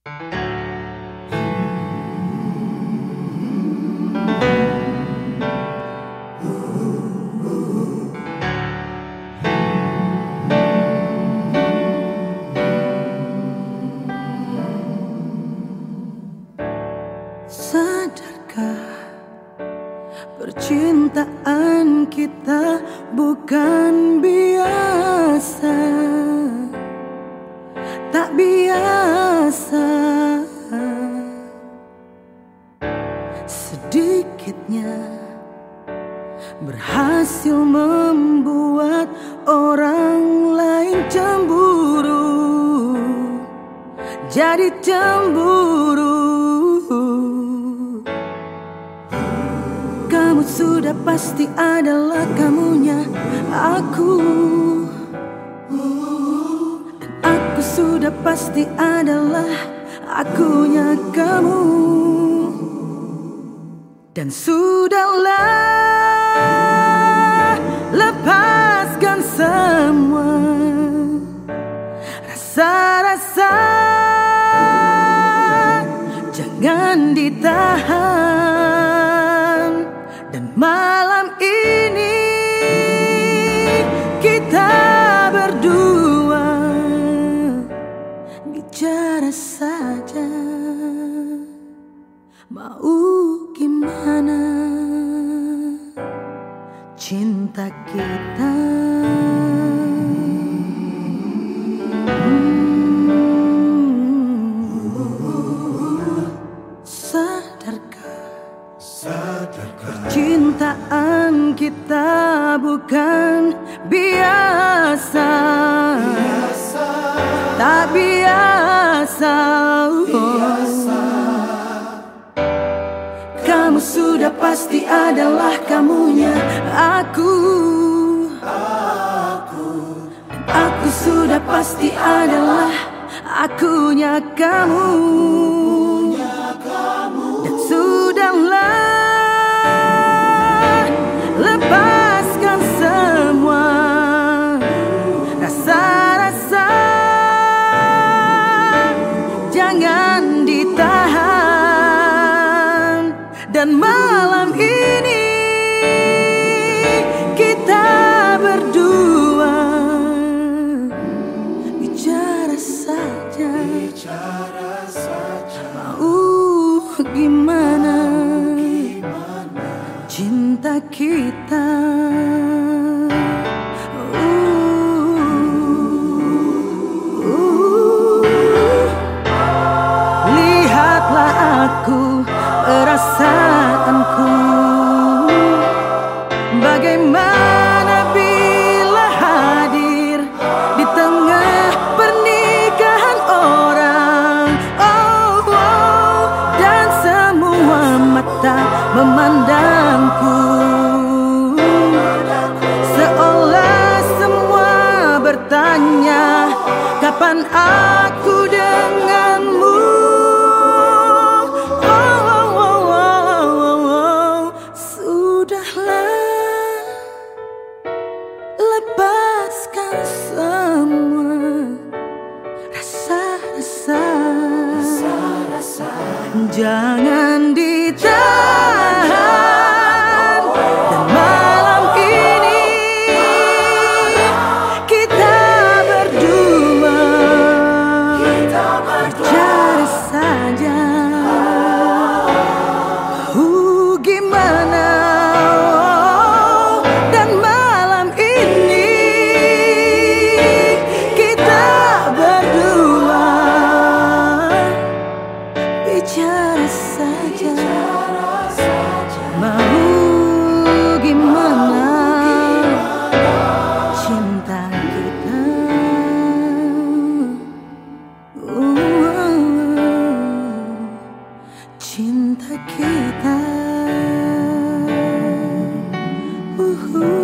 Sadarkah percintaan kita bukan biasa, tak biasa. Sedikitnya berhasil membuat orang lain cemburu, jadi cemburu. Kamu sudah pasti adalah kamunya aku, dan aku sudah pasti adalah akunya kamu. Dan sudahlah, lepaskan semua rasa-rasa, jangan ditahan. Dan malam ini kita berdua bicara saja, mau gimana cinta kita. Percintaan kita bukan biasa, tak biasa. Kamu sudah pasti adalah kamunya aku, dan aku sudah pasti adalah akunya kamu. Dan sudahlah, lepaskan semua rasa-rasa, jangan ditahan. Dan malam ini kita berdua bicara saja, mau gimana cinta kita. Lihatlah aku, perasaanku, bagaimana bila hadir di tengah pernikahan orang. Oh, oh, dan semua mata memandangku, seolah semua bertanya, kapan aku denganmu. Sudahlah, lepaskan semua rasa-rasa, jangan ditahan. Dan malam ini kita berdua bicara saja, gimana. Dan malam ini kita berdua bicara saja, mau gimana cinta kita. Cinta kita.